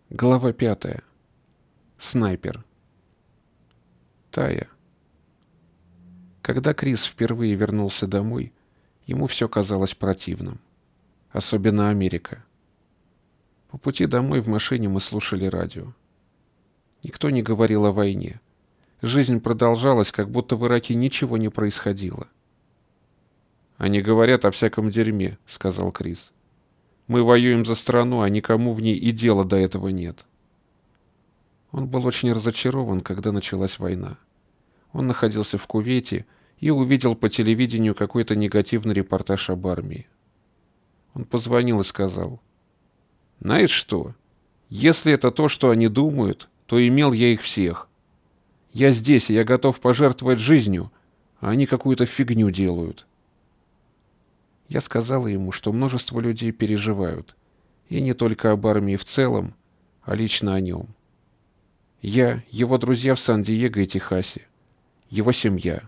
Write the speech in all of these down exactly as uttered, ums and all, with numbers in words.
Глава пятая. Снайпер. Тая. Когда Крис впервые вернулся домой, ему все казалось противным. Особенно Америка. По пути домой в машине мы слушали радио. Никто не говорил о войне. Жизнь продолжалась, как будто в Ираке ничего не происходило. «Они говорят о всяком дерьме», — сказал Крис. «Мы воюем за страну, а никому в ней и дела до этого нет». Он был очень разочарован, когда началась война. Он находился в Кувейте и увидел по телевидению какой-то негативный репортаж об армии. Он позвонил и сказал: «Знаешь что? Если это то, что они думают, то имел я их всех. Я здесь, и я готов пожертвовать жизнью, а они какую-то фигню делают». Я сказала ему, что множество людей переживают, и не только об армии в целом, а лично о нем. Я, его друзья в Сан-Диего и Техасе, его семья.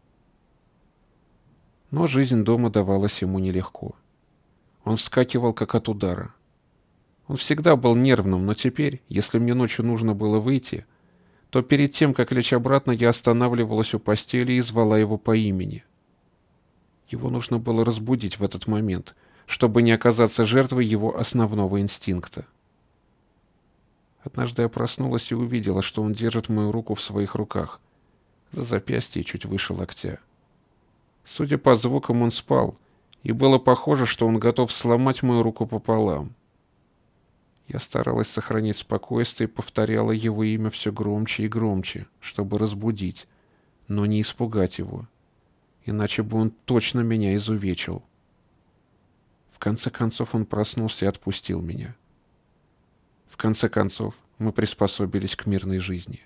Но жизнь дома давалась ему нелегко. Он вскакивал как от удара. Он всегда был нервным, но теперь, если мне ночью нужно было выйти, то перед тем, как лечь обратно, я останавливалась у постели и звала его по имени. Его нужно было разбудить в этот момент, чтобы не оказаться жертвой его основного инстинкта. Однажды я проснулась и увидела, что он держит мою руку в своих руках, за запястье чуть выше локтя. Судя по звукам, он спал, и было похоже, что он готов сломать мою руку пополам. Я старалась сохранить спокойствие и повторяла его имя все громче и громче, чтобы разбудить, но не испугать его, иначе бы он точно меня изувечил. В конце концов он проснулся и отпустил меня. В конце концов мы приспособились к мирной жизни.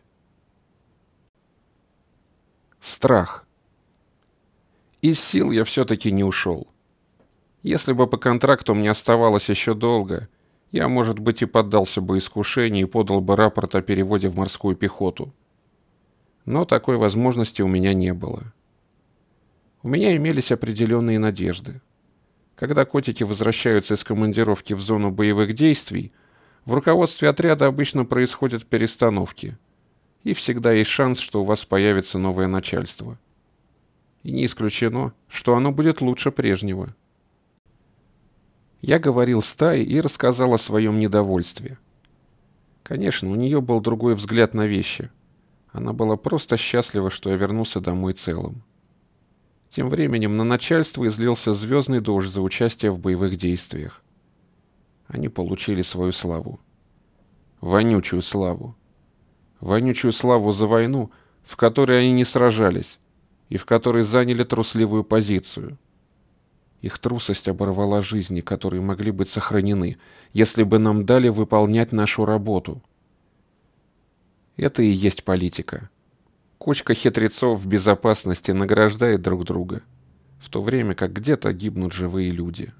Страх. Из сил я все-таки не ушел. Если бы по контракту мне оставалось еще долго, я, может быть, и поддался бы искушению и подал бы рапорт о переводе в морскую пехоту. Но такой возможности у меня не было. У меня имелись определенные надежды. Когда котики возвращаются из командировки в зону боевых действий, в руководстве отряда обычно происходят перестановки, и всегда есть шанс, что у вас появится новое начальство. И не исключено, что оно будет лучше прежнего. Я говорил с Таей и рассказал о своем недовольстве. Конечно, у нее был другой взгляд на вещи. Она была просто счастлива, что я вернулся домой целым. Тем временем на начальство излился звездный дождь за участие в боевых действиях. Они получили свою славу. Вонючую славу. Вонючую славу за войну, в которой они не сражались, и в которой заняли трусливую позицию. Их трусость оборвала жизни, которые могли быть сохранены, если бы нам дали выполнять нашу работу. Это и есть политика. Кучка хитрецов в безопасности награждает друг друга, в то время как где-то гибнут живые люди.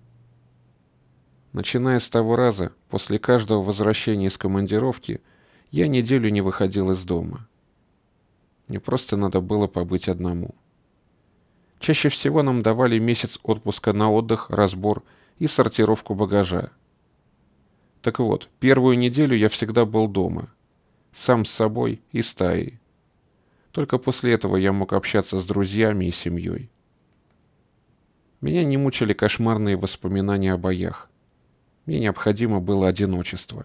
Начиная с того раза, после каждого возвращения из командировки, я неделю не выходил из дома. Мне просто надо было побыть одному. Чаще всего нам давали месяц отпуска на отдых, разбор и сортировку багажа. Так вот, первую неделю я всегда был дома, сам с собой и с Таей. Только после этого я мог общаться с друзьями и семьей. Меня не мучили кошмарные воспоминания о боях. Мне необходимо было одиночество.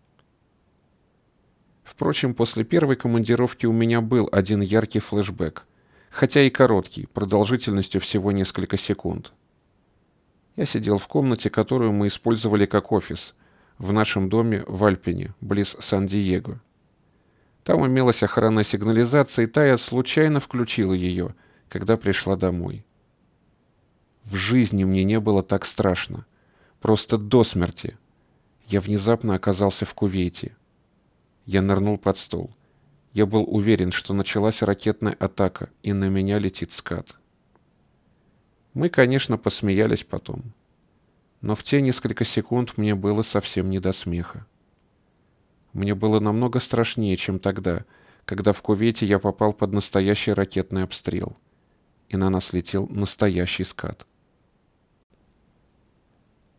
Впрочем, после первой командировки у меня был один яркий флешбэк, хотя и короткий, продолжительностью всего несколько секунд. Я сидел в комнате, которую мы использовали как офис, в нашем доме в Альпине, близ Сан-Диего. Там имелась охранная сигнализация, и Тая случайно включила ее, когда пришла домой. В жизни мне не было так страшно. Просто до смерти. Я внезапно оказался в Кувейте. Я нырнул под стол. Я был уверен, что началась ракетная атака, и на меня летит скат. Мы, конечно, посмеялись потом. Но в те несколько секунд мне было совсем не до смеха. Мне было намного страшнее, чем тогда, когда в Кувейте я попал под настоящий ракетный обстрел, и на нас летел настоящий скат.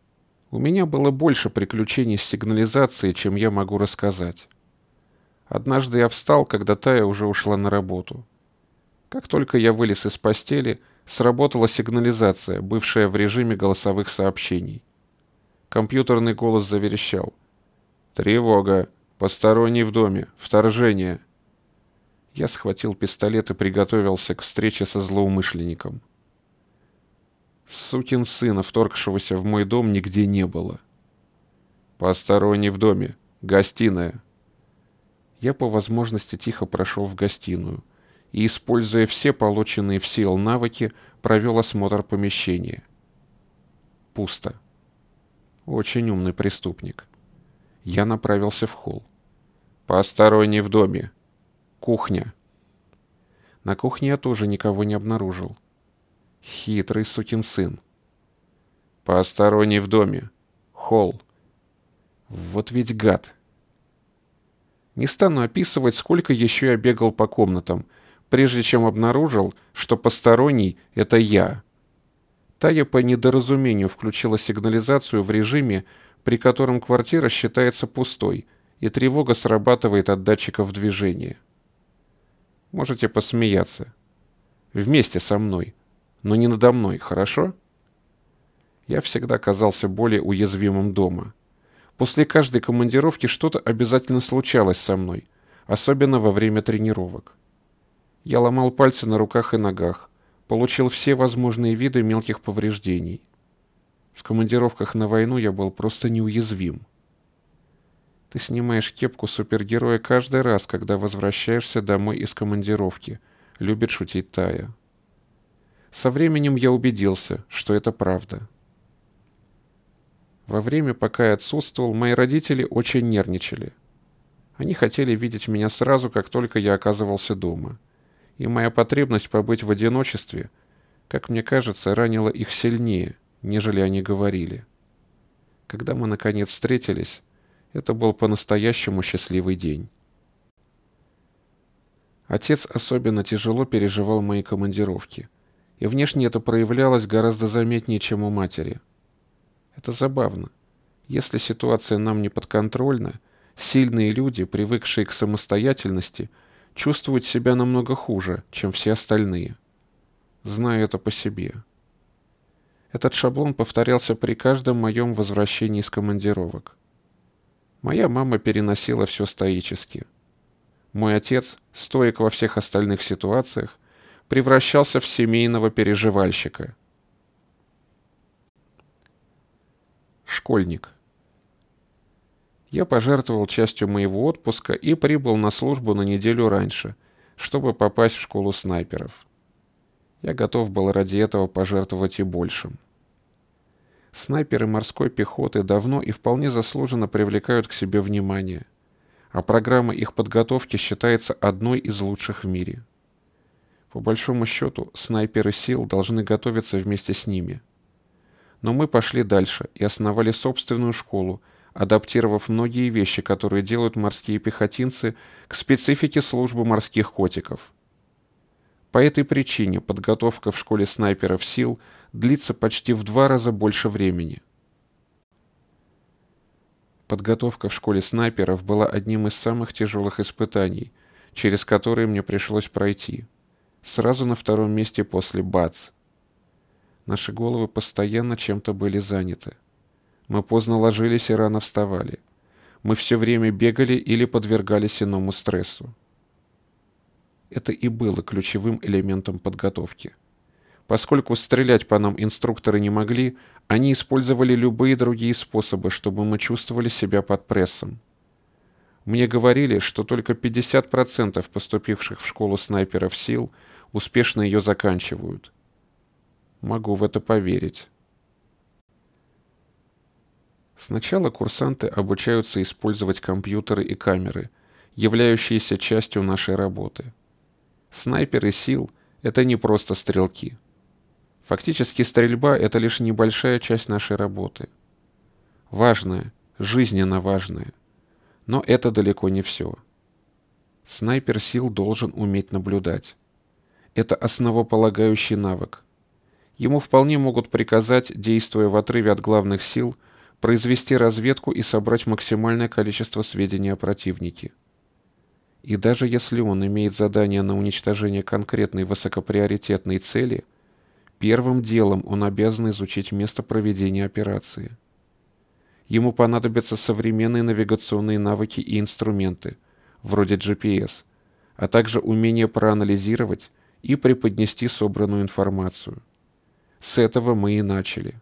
У меня было больше приключений с сигнализацией, чем я могу рассказать. Однажды я встал, когда Тая уже ушла на работу. Как только я вылез из постели, сработала сигнализация, бывшая в режиме голосовых сообщений. Компьютерный голос заверещал. «Тревога! Посторонний в доме! Вторжение!» Я схватил пистолет и приготовился к встрече со злоумышленником. Сукин сына, вторгшегося в мой дом, нигде не было. «Посторонний в доме! Гостиная!» Я по возможности тихо прошел в гостиную и, используя все полученные в сил навыки, провел осмотр помещения. Пусто. Очень умный преступник. Я направился в холл. «Посторонний в доме! Кухня!» На кухне я тоже никого не обнаружил. Хитрый сукин сын. «Посторонний в доме! Холл!» Вот ведь гад! Не стану описывать, сколько еще я бегал по комнатам, прежде чем обнаружил, что посторонний — это я. Тая по недоразумению включила сигнализацию в режиме, при котором квартира считается пустой, и тревога срабатывает от датчиков движения. Можете посмеяться. Вместе со мной, но не надо мной, хорошо? Я всегда казался более уязвимым дома. После каждой командировки что-то обязательно случалось со мной, особенно во время тренировок. Я ломал пальцы на руках и ногах, получил все возможные виды мелких повреждений. В командировках на войну я был просто неуязвим. Ты снимаешь кепку супергероя каждый раз, когда возвращаешься домой из командировки, любит шутить Тая. Со временем я убедился, что это правда. Во время, пока я отсутствовал, мои родители очень нервничали. Они хотели видеть меня сразу, как только я оказывался дома. И моя потребность побыть в одиночестве, как мне кажется, ранила их сильнее, нежели они говорили. Когда мы, наконец, встретились, это был по-настоящему счастливый день. Отец особенно тяжело переживал мои командировки, и внешне это проявлялось гораздо заметнее, чем у матери. Это забавно. Если ситуация нам не подконтрольна, сильные люди, привыкшие к самостоятельности, чувствуют себя намного хуже, чем все остальные. Знаю это по себе. Этот шаблон повторялся при каждом моем возвращении из командировок. Моя мама переносила все стоически. Мой отец, стоик во всех остальных ситуациях, превращался в семейного переживальщика. Школьник. Я пожертвовал частью моего отпуска и прибыл на службу на неделю раньше, чтобы попасть в школу снайперов. Я готов был ради этого пожертвовать и большим. Снайперы морской пехоты давно и вполне заслуженно привлекают к себе внимание, а программа их подготовки считается одной из лучших в мире. По большому счету, снайперы сил должны готовиться вместе с ними. Но мы пошли дальше и основали собственную школу, адаптировав многие вещи, которые делают морские пехотинцы, к специфике службы морских котиков. По этой причине подготовка в школе снайперов сил длится почти в два раза больше времени. Подготовка в школе снайперов была одним из самых тяжелых испытаний, через которые мне пришлось пройти. Сразу на втором месте после БАЦ. Наши головы постоянно чем-то были заняты. Мы поздно ложились и рано вставали. Мы все время бегали или подвергались иному стрессу. Это и было ключевым элементом подготовки. Поскольку стрелять по нам инструкторы не могли, они использовали любые другие способы, чтобы мы чувствовали себя под прессом. Мне говорили, что только пятьдесят процентов поступивших в школу снайперов сил успешно ее заканчивают. Могу в это поверить. Сначала курсанты обучаются использовать компьютеры и камеры, являющиеся частью нашей работы. Снайперы сил — это не просто стрелки. Фактически стрельба — это лишь небольшая часть нашей работы. Важная, жизненно важная. Но это далеко не все. Снайпер сил должен уметь наблюдать. Это основополагающий навык. Ему вполне могут приказать, действуя в отрыве от главных сил, произвести разведку и собрать максимальное количество сведений о противнике. И даже если он имеет задание на уничтожение конкретной высокоприоритетной цели, первым делом он обязан изучить место проведения операции. Ему понадобятся современные навигационные навыки и инструменты, вроде джи пи эс, а также умение проанализировать и преподнести собранную информацию. С этого мы и начали.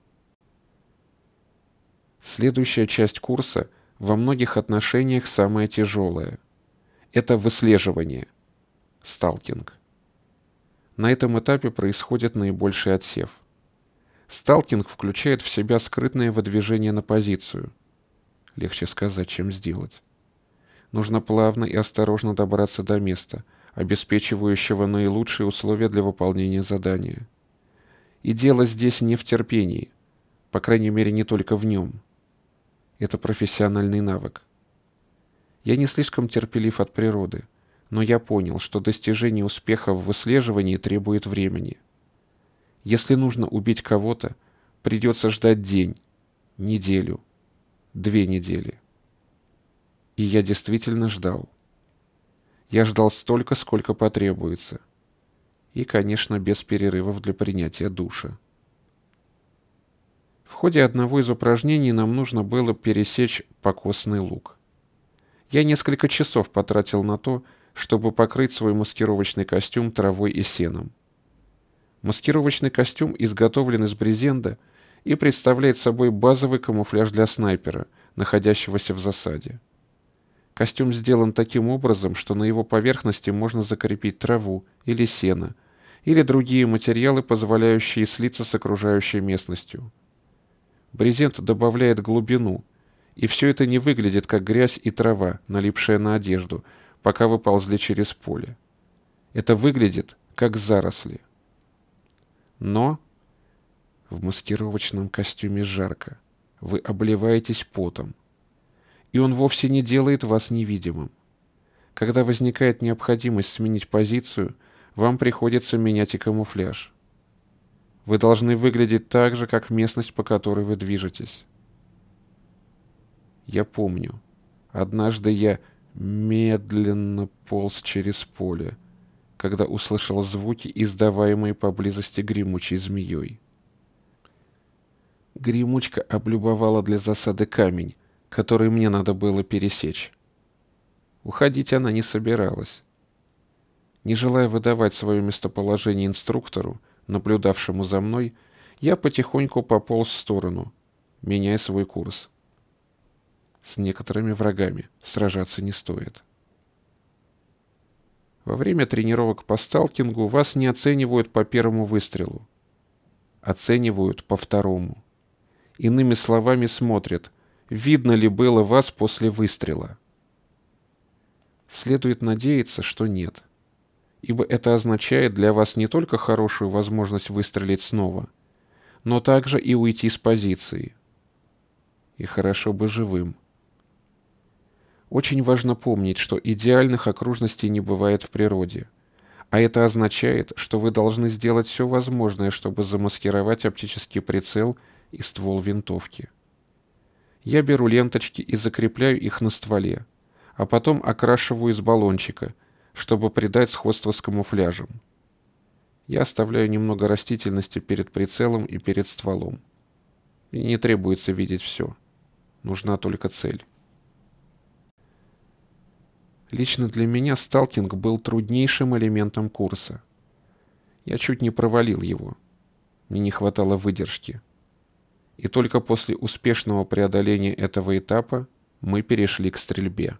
Следующая часть курса во многих отношениях самая тяжелая. Это выслеживание, сталкинг. На этом этапе происходит наибольший отсев. Сталкинг включает в себя скрытное выдвижение на позицию. Легче сказать, чем сделать. Нужно плавно и осторожно добраться до места, обеспечивающего наилучшие условия для выполнения задания. И дело здесь не в терпении, по крайней мере, не только в нем. Это профессиональный навык. Я не слишком терпелив от природы, но я понял, что достижение успеха в выслеживании требует времени. Если нужно убить кого-то, придется ждать день, неделю, две недели. И я действительно ждал. Я ждал столько, сколько потребуется. И, конечно, без перерывов для принятия душа. В ходе одного из упражнений нам нужно было пересечь покосный луг. Я несколько часов потратил на то, чтобы покрыть свой маскировочный костюм травой и сеном. Маскировочный костюм изготовлен из брезента и представляет собой базовый камуфляж для снайпера, находящегося в засаде. Костюм сделан таким образом, что на его поверхности можно закрепить траву или сено, или другие материалы, позволяющие слиться с окружающей местностью. Брезент добавляет глубину, и все это не выглядит как грязь и трава, налипшая на одежду, пока вы ползли через поле. Это выглядит как заросли. Но в маскировочном костюме жарко, вы обливаетесь потом, и он вовсе не делает вас невидимым. Когда возникает необходимость сменить позицию, вам приходится менять и камуфляж. Вы должны выглядеть так же, как местность, по которой вы движетесь. Я помню, однажды я медленно полз через поле, когда услышал звуки, издаваемые поблизости гремучей змеей. Гремучка облюбовала для засады камень, который мне надо было пересечь. Уходить она не собиралась. Не желая выдавать свое местоположение инструктору, наблюдавшему за мной, я потихоньку пополз в сторону, меняя свой курс. С некоторыми врагами сражаться не стоит. Во время тренировок по сталкингу вас не оценивают по первому выстрелу. Оценивают по второму. Иными словами, смотрят, видно ли было вас после выстрела. Следует надеяться, что нет. Ибо это означает для вас не только хорошую возможность выстрелить снова, но также и уйти с позиции. И хорошо бы живым. Очень важно помнить, что идеальных окружностей не бывает в природе, а это означает, что вы должны сделать все возможное, чтобы замаскировать оптический прицел и ствол винтовки. Я беру ленточки и закрепляю их на стволе, а потом окрашиваю из баллончика, чтобы придать сходство с камуфляжем. Я оставляю немного растительности перед прицелом и перед стволом. И не требуется видеть все. Нужна только цель. Лично для меня сталкинг был труднейшим элементом курса. Я чуть не провалил его. Мне не хватало выдержки. И только после успешного преодоления этого этапа мы перешли к стрельбе.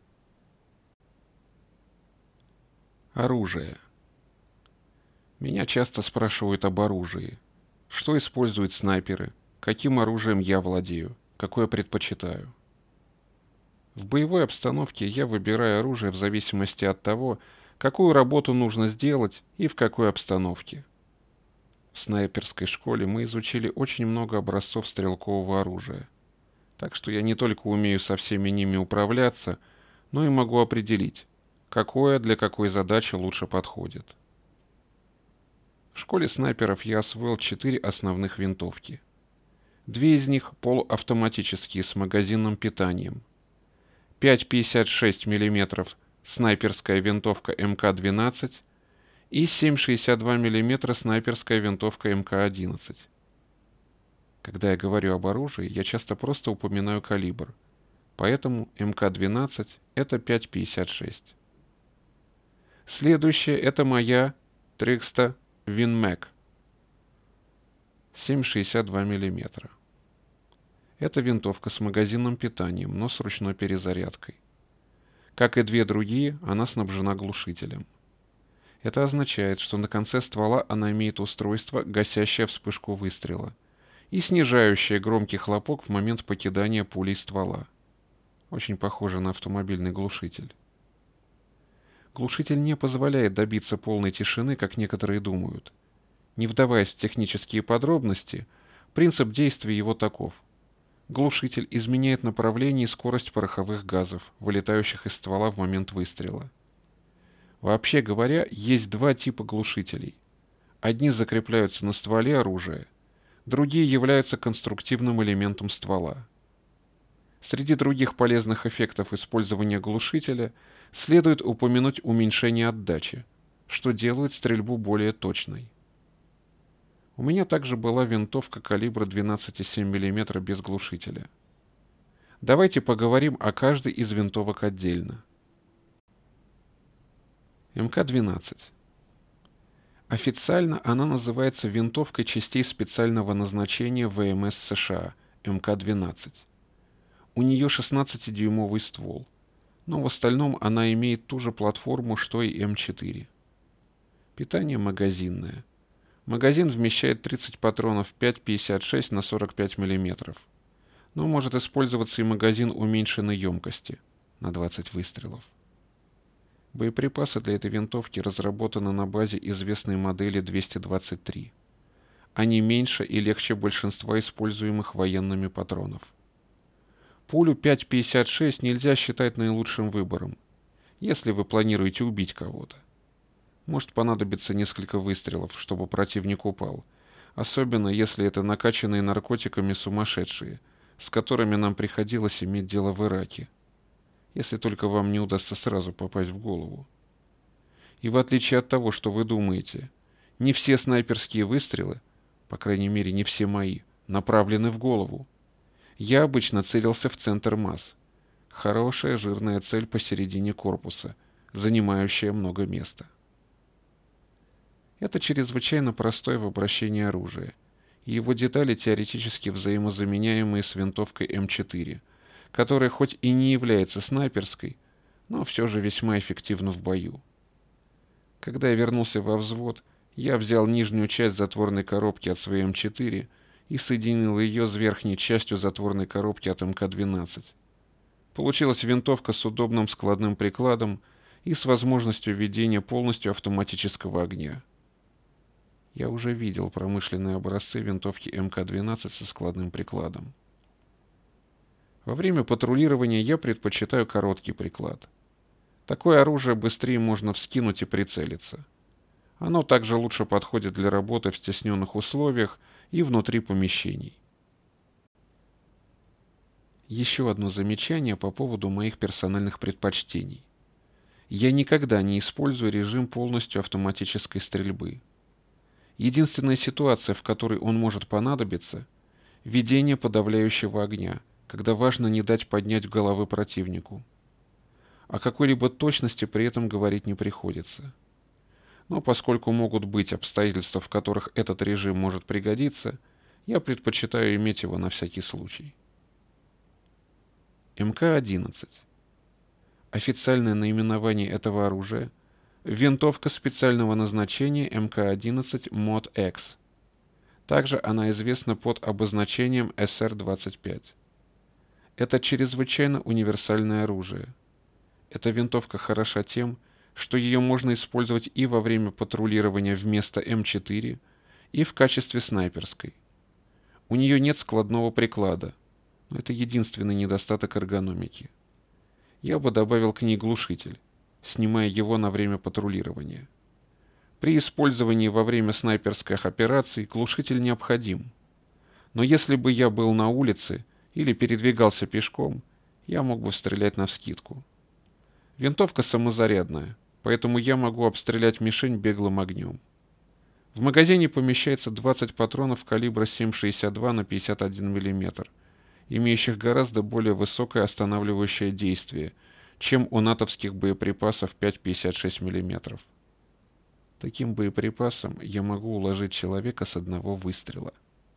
Оружие. Меня часто спрашивают об оружии. Что используют снайперы? Каким оружием я владею? Какое предпочитаю? В боевой обстановке я выбираю оружие в зависимости от того, какую работу нужно сделать и в какой обстановке. В снайперской школе мы изучили очень много образцов стрелкового оружия, так что я не только умею со всеми ними управляться, но и могу определить, какое для какой задачи лучше подходит. В школе снайперов я освоил четыре основных винтовки. Две из них полуавтоматические с магазинным питанием. пять пятьдесят шесть миллиметров снайперская винтовка эм ка двенадцать и семь шестьдесят два миллиметра снайперская винтовка эм ка одиннадцать. Когда я говорю об оружии, я часто просто упоминаю калибр, поэтому эм ка двенадцать — это пять пятьдесят шесть. Следующее — это моя Trixta WinMag семь шестьдесят два миллиметра. Это винтовка с магазинным питанием, но с ручной перезарядкой. Как и две другие, она снабжена глушителем. Это означает, что на конце ствола она имеет устройство, гасящее вспышку выстрела, и снижающее громкий хлопок в момент покидания пулей ствола. Очень похоже на автомобильный глушитель. Глушитель не позволяет добиться полной тишины, как некоторые думают. Не вдаваясь в технические подробности, принцип действия его таков. Глушитель изменяет направление и скорость пороховых газов, вылетающих из ствола в момент выстрела. Вообще говоря, есть два типа глушителей. Одни закрепляются на стволе оружия, другие являются конструктивным элементом ствола. Среди других полезных эффектов использования глушителя следует упомянуть уменьшение отдачи, что делает стрельбу более точной. У меня также была винтовка калибра двенадцать целых семь десятых миллиметра без глушителя. Давайте поговорим о каждой из винтовок отдельно. эм ка двенадцать. Официально она называется винтовкой частей специального назначения вэ эм эс США эм ка двенадцать. У нее шестнадцатидюймовый ствол, но в остальном она имеет ту же платформу, что и эм четыре. Питание магазинное. Магазин вмещает тридцать патронов пять пятьдесят шесть на сорок пять миллиметров, но может использоваться и магазин уменьшенной емкости на двадцать выстрелов. Боеприпасы для этой винтовки разработаны на базе известной модели двести двадцать три. Они меньше и легче большинства используемых военными патронов. Пулю пять пятьдесят шесть нельзя считать наилучшим выбором, если вы планируете убить кого-то. Может понадобиться несколько выстрелов, чтобы противник упал, особенно если это накачанные наркотиками сумасшедшие, с которыми нам приходилось иметь дело в Ираке, если только вам не удастся сразу попасть в голову. И в отличие от того, что вы думаете, не все снайперские выстрелы, по крайней мере не все мои, направлены в голову. Я обычно целился в центр масс. Хорошая жирная цель посередине корпуса, занимающая много места. Это чрезвычайно простое в обращении оружие, и его детали теоретически взаимозаменяемые с винтовкой эм четыре, которая хоть и не является снайперской, но все же весьма эффективна в бою. Когда я вернулся во взвод, я взял нижнюю часть затворной коробки от своей эм четыре и соединил ее с верхней частью затворной коробки от эм ка двенадцать. Получилась винтовка с удобным складным прикладом и с возможностью ведения полностью автоматического огня. Я уже видел промышленные образцы винтовки эм ка двенадцать со складным прикладом. Во время патрулирования я предпочитаю короткий приклад. Такое оружие быстрее можно вскинуть и прицелиться. Оно также лучше подходит для работы в стесненных условиях и внутри помещений. Еще одно замечание по поводу моих персональных предпочтений. Я никогда не использую режим полностью автоматической стрельбы. Единственная ситуация, в которой он может понадобиться — ведение подавляющего огня, когда важно не дать поднять головы противнику. О какой-либо точности при этом говорить не приходится. Но поскольку могут быть обстоятельства, в которых этот режим может пригодиться, я предпочитаю иметь его на всякий случай. эм ка одиннадцать. Официальное наименование этого оружия — винтовка специального назначения эм ка одиннадцать мод икс. Также она известна под обозначением эс эр двадцать пять. Это чрезвычайно универсальное оружие. Эта винтовка хороша тем, что ее можно использовать и во время патрулирования вместо эм четыре, и в качестве снайперской. У нее нет складного приклада, но это единственный недостаток эргономики. Я бы добавил к ней глушитель, снимая его на время патрулирования. При использовании во время снайперских операций глушитель необходим, Но если бы я был на улице или передвигался пешком, я мог бы стрелять навскидку. Винтовка самозарядная, поэтому я могу обстрелять мишень беглым огнем. В магазине помещается двадцать патронов калибра семь шестьдесят два на пятьдесят один миллиметр, имеющих гораздо более высокое останавливающее действие, чем у натовских боеприпасов пять пятьдесят шесть миллиметров. Таким боеприпасом я могу уложить человека с одного выстрела.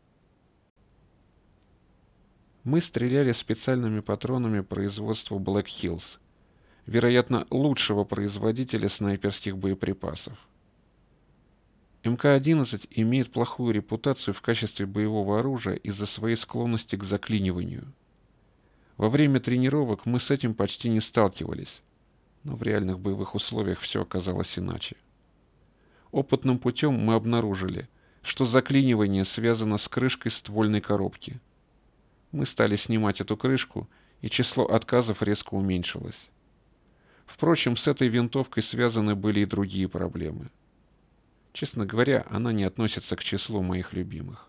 Мы стреляли специальными патронами производства Black Hills, вероятно, лучшего производителя снайперских боеприпасов. эм ка одиннадцать имеет плохую репутацию в качестве боевого оружия из-за своей склонности к заклиниванию. Во время тренировок мы с этим почти не сталкивались, но в реальных боевых условиях все оказалось иначе. Опытным путем мы обнаружили, что заклинивание связано с крышкой ствольной коробки. Мы стали снимать эту крышку, и число отказов резко уменьшилось. Впрочем, с этой винтовкой связаны были и другие проблемы. Честно говоря, она не относится к числу моих любимых.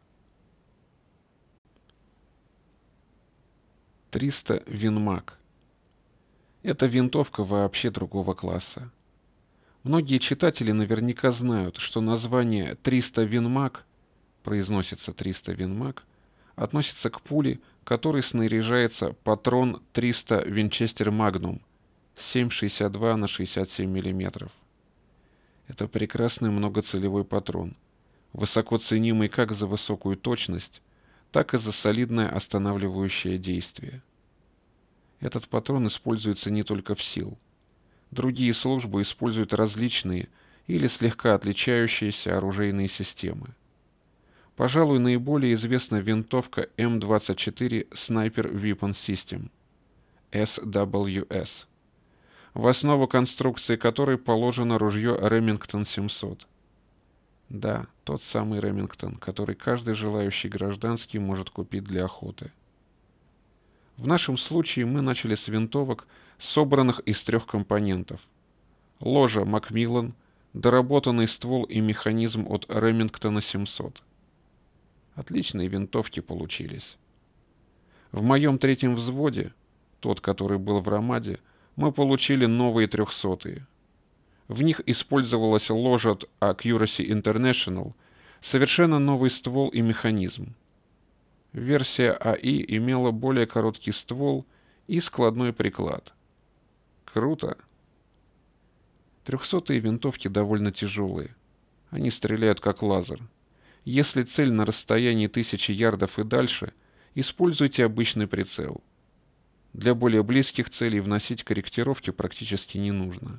триста Винмаг. Эта винтовка вообще другого класса. Многие читатели наверняка знают, что название триста Винмаг, произносится триста Винмаг, относится к пуле, которой снаряжается патрон триста Винчестер Магнум семь шестьдесят два на шестьдесят семь миллиметров. Это прекрасный многоцелевой патрон, высоко ценимый как за высокую точность, так и за солидное останавливающее действие. Этот патрон используется не только в сил. Другие службы используют различные или слегка отличающиеся оружейные системы. Пожалуй, наиболее известна винтовка эм двадцать четыре Sniper Weapon System, эс дабл ю эс, в основу конструкции которой положено ружье Ремингтон семьсот. Да, тот самый Ремингтон, который каждый желающий гражданский может купить для охоты. В нашем случае мы начали с винтовок, собранных из трех компонентов: ложа Макмиллан, доработанный ствол и механизм от Ремингтона семьсот. Отличные винтовки получились. В моем третьем взводе, тот, который был в Рамаде, мы получили новые трехсотые. В них использовалась ложа от Accuracy International, совершенно новый ствол и механизм. Версия эй и имела более короткий ствол и складной приклад. Круто! Трехсотые винтовки довольно тяжелые. Они стреляют как лазер. Если цель на расстоянии тысячи ярдов и дальше, используйте обычный прицел. Для более близких целей вносить корректировки практически не нужно.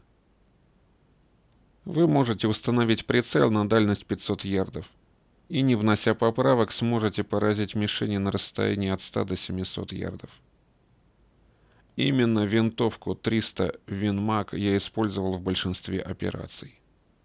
Вы можете установить прицел на дальность пятьсот ярдов, и, не внося поправок, сможете поразить мишени на расстоянии от ста до семисот ярдов. Именно винтовку триста Винмаг я использовал в большинстве операций.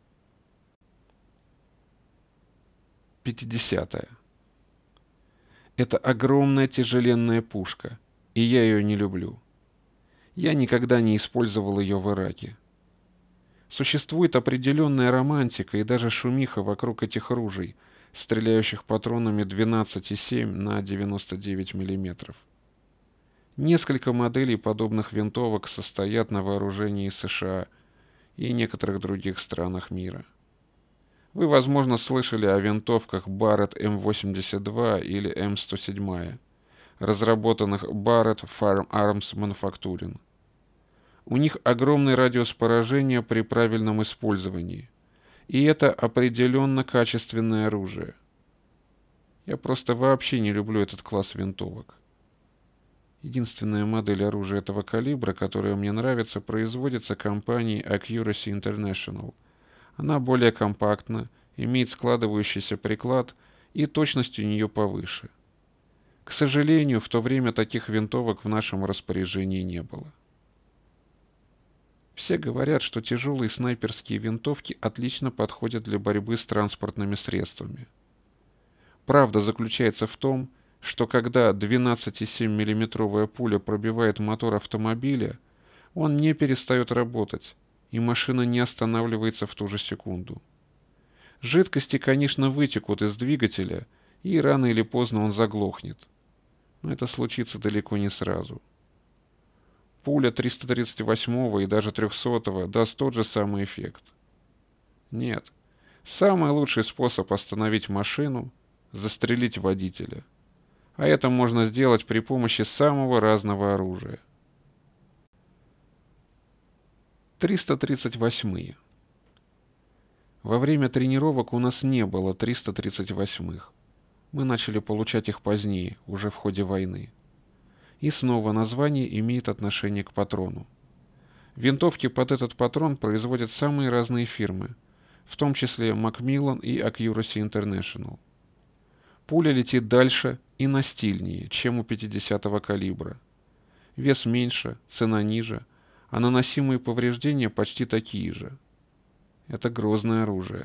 пятидесятая. Это огромная тяжеленная пушка, и я ее не люблю. Я никогда не использовал ее в Ираке. Существует определенная романтика и даже шумиха вокруг этих ружей, стреляющих патронами двенадцать и семь на девяносто девять миллиметров. Несколько моделей подобных винтовок состоят на вооружении США и некоторых других странах мира. Вы, возможно, слышали о винтовках Barrett эм восемьдесят два или эм сто семь, разработанных Barrett Firearms Manufacturing. У них огромный радиус поражения при правильном использовании, и это определенно качественное оружие. Я просто вообще не люблю этот класс винтовок. Единственная модель оружия этого калибра, которая мне нравится, производится компанией Accuracy International. Она более компактна, имеет складывающийся приклад, и точность у нее повыше. К сожалению, в то время таких винтовок в нашем распоряжении не было. Все говорят, что тяжелые снайперские винтовки отлично подходят для борьбы с транспортными средствами. Правда заключается в том, что когда двенадцать и семь миллиметровая пуля пробивает мотор автомобиля, он не перестает работать, и машина не останавливается в ту же секунду. Жидкости, конечно, вытекут из двигателя, и рано или поздно он заглохнет. Но это случится далеко не сразу. Пуля триста тридцать восьмого и даже трехсотого даст тот же самый эффект. Нет, самый лучший способ остановить машину — застрелить водителя. А это можно сделать при помощи самого разного оружия. триста тридцать восьмые. Во время тренировок у нас не было триста тридцать восьмых. Мы начали получать их позднее, уже в ходе войны. И снова название имеет отношение к патрону. Винтовки под этот патрон производят самые разные фирмы, в том числе Macmillan и Accuracy International. Пуля летит дальше и настильнее, чем у пятидесятого калибра. Вес меньше, цена ниже, а наносимые повреждения почти такие же. Это грозное оружие.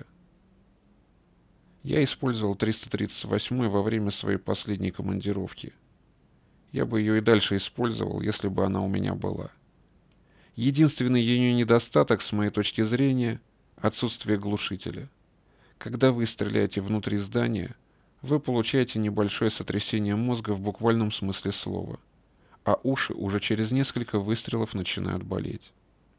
Я использовал триста тридцать восьмой во время своей последней командировки. Я бы ее и дальше использовал, если бы она у меня была. Единственный ее недостаток, с моей точки зрения, — отсутствие глушителя. Когда вы стреляете внутри здания, вы получаете небольшое сотрясение мозга в буквальном смысле слова, а уши уже через несколько выстрелов начинают болеть.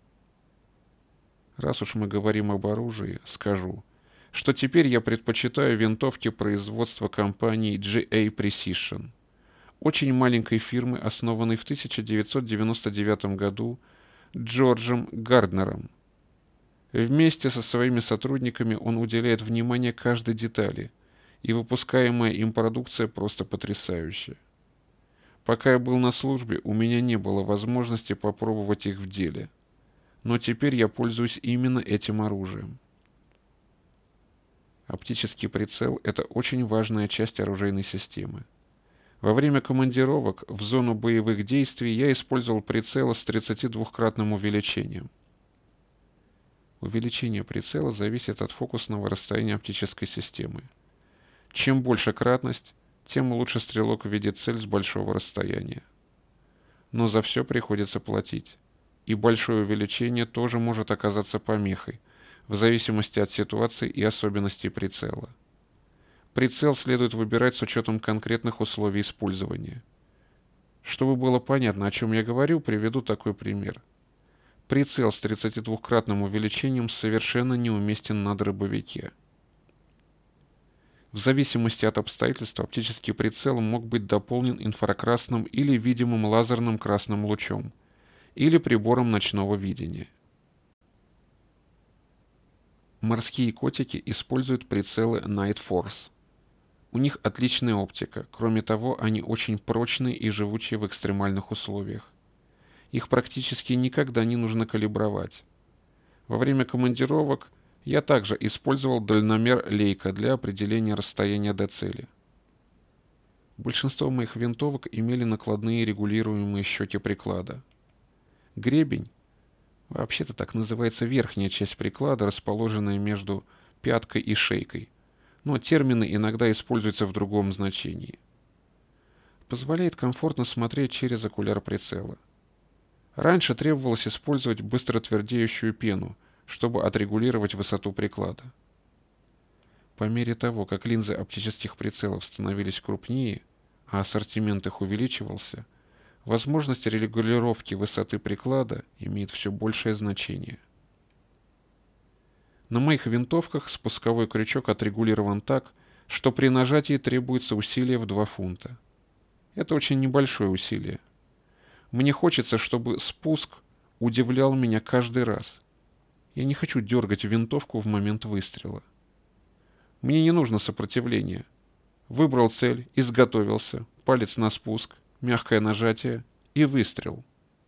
Раз уж мы говорим об оружии, скажу, что теперь я предпочитаю винтовки производства компании джи эй Precision, очень маленькой фирмы, основанной в тысяча девятьсот девяносто девятом году Джорджем Гарднером. Вместе со своими сотрудниками он уделяет внимание каждой детали, и выпускаемая им продукция просто потрясающая. Пока я был на службе, у меня не было возможности попробовать их в деле, но теперь я пользуюсь именно этим оружием. Оптический прицел — это очень важная часть оружейной системы. Во время командировок в зону боевых действий я использовал прицел с тридцатидвухкратным увеличением. Увеличение прицела зависит от фокусного расстояния оптической системы. Чем больше кратность, тем лучше стрелок видит цель с большого расстояния. Но за все приходится платить, и большое увеличение тоже может оказаться помехой, в зависимости от ситуации и особенностей прицела. Прицел следует выбирать с учетом конкретных условий использования. Чтобы было понятно, о чем я говорю, приведу такой пример. Прицел с тридцатидвухкратным увеличением совершенно неуместен на дробовике. В зависимости от обстоятельств оптический прицел мог быть дополнен инфракрасным или видимым лазерным красным лучом, или прибором ночного видения. Морские котики используют прицелы Night Force. У них отличная оптика, кроме того, они очень прочные и живучие в экстремальных условиях. Их практически никогда не нужно калибровать. Во время командировок я также использовал дальномер Leica для определения расстояния до цели. Большинство моих винтовок имели накладные регулируемые щеки приклада. Гребень, вообще-то так называется верхняя часть приклада, расположенная между пяткой и шейкой, но термины иногда используются в другом значении. Позволяет комфортно смотреть через окуляр прицела. Раньше требовалось использовать быстротвердеющую пену, чтобы отрегулировать высоту приклада. По мере того, как линзы оптических прицелов становились крупнее, а ассортимент их увеличивался, возможность регулировки высоты приклада имеет все большее значение. На моих винтовках спусковой крючок отрегулирован так, что при нажатии требуется усилие в два фунта. Это очень небольшое усилие. Мне хочется, чтобы спуск удивлял меня каждый раз. Я не хочу дергать винтовку в момент выстрела. Мне не нужно сопротивление. Выбрал цель, изготовился, палец на спуск, мягкое нажатие и выстрел.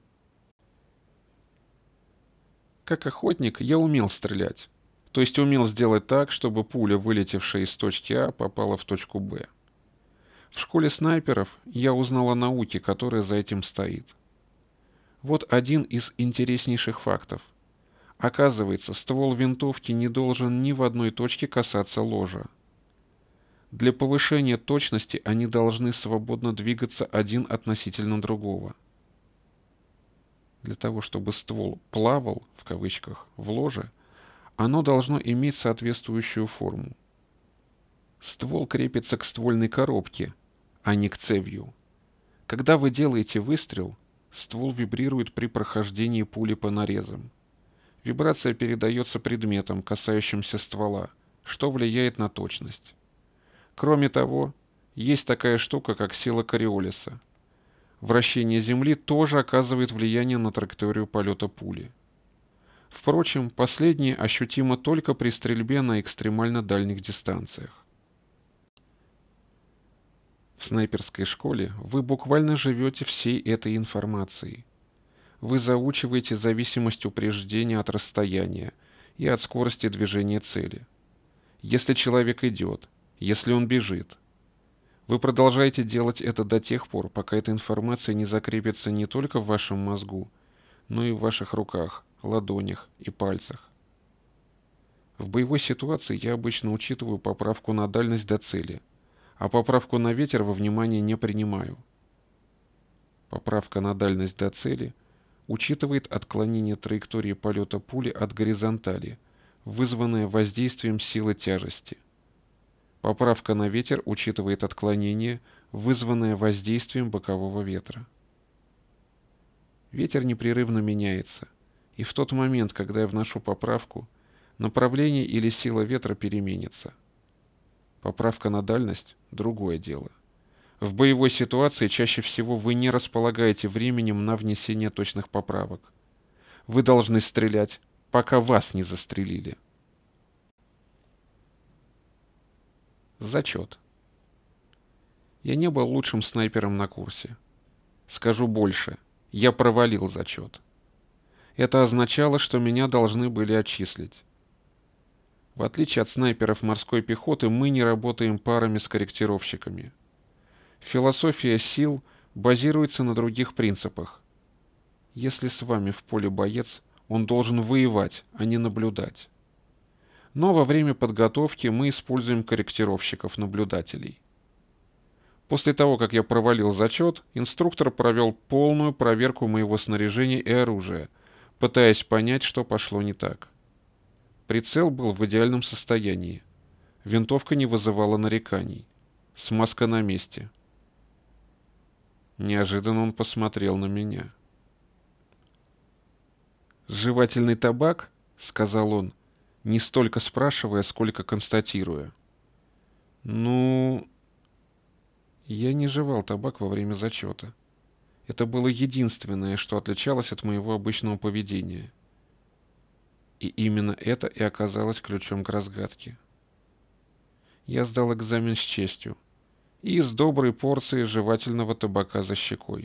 Как охотник я умел стрелять, то есть умел сделать так, чтобы пуля, вылетевшая из точки А, попала в точку Б. В школе снайперов я узнал о науке, которая за этим стоит. Вот один из интереснейших фактов. Оказывается, ствол винтовки не должен ни в одной точке касаться ложа. Для повышения точности они должны свободно двигаться один относительно другого. Для того, чтобы ствол «плавал», в кавычках, в ложе, оно должно иметь соответствующую форму. Ствол крепится к ствольной коробке, а не к цевью. Когда вы делаете выстрел, ствол вибрирует при прохождении пули по нарезам. Вибрация передается предметам, касающимся ствола, что влияет на точность. Кроме того, есть такая штука, как сила Кориолиса. Вращение Земли тоже оказывает влияние на траекторию полета пули. Впрочем, последнее ощутимо только при стрельбе на экстремально дальних дистанциях. В снайперской школе вы буквально живете всей этой информацией. Вы заучиваете зависимость упреждения от расстояния и от скорости движения цели. Если человек идет, если он бежит. Вы продолжаете делать это до тех пор, пока эта информация не закрепится не только в вашем мозгу, но и в ваших руках, ладонях и пальцах. В боевой ситуации я обычно учитываю поправку на дальность до цели, а поправку на ветер во внимание не принимаю. Поправка на дальность до цели учитывает отклонение траектории полета пули от горизонтали, вызванное воздействием силы тяжести. Поправка на ветер учитывает отклонение, вызванное воздействием бокового ветра. Ветер непрерывно меняется, и в тот момент, когда я вношу поправку, направление или сила ветра переменится. Поправка на дальность – другое дело. В боевой ситуации чаще всего вы не располагаете временем на внесение точных поправок. Вы должны стрелять, пока вас не застрелили. Зачет. Я не был лучшим снайпером на курсе. Скажу больше, я провалил зачет. Это означало, что меня должны были отчислить. В отличие от снайперов морской пехоты, мы не работаем парами с корректировщиками. Философия сил базируется на других принципах. Если с вами в поле боец, он должен воевать, а не наблюдать. Но во время подготовки мы используем корректировщиков-наблюдателей. После того, как я провалил зачет, инструктор провел полную проверку моего снаряжения и оружия, пытаясь понять, что пошло не так. Прицел был в идеальном состоянии. Винтовка не вызывала нареканий. Смазка на месте. Неожиданно он посмотрел на меня. «Жевательный табак?» — сказал он, не столько спрашивая, сколько констатируя. «Ну...» Я не жевал табак во время зачета. Это было единственное, что отличалось от моего обычного поведения. И именно это и оказалось ключом к разгадке. Я сдал экзамен с честью и с доброй порцией жевательного табака за щекой.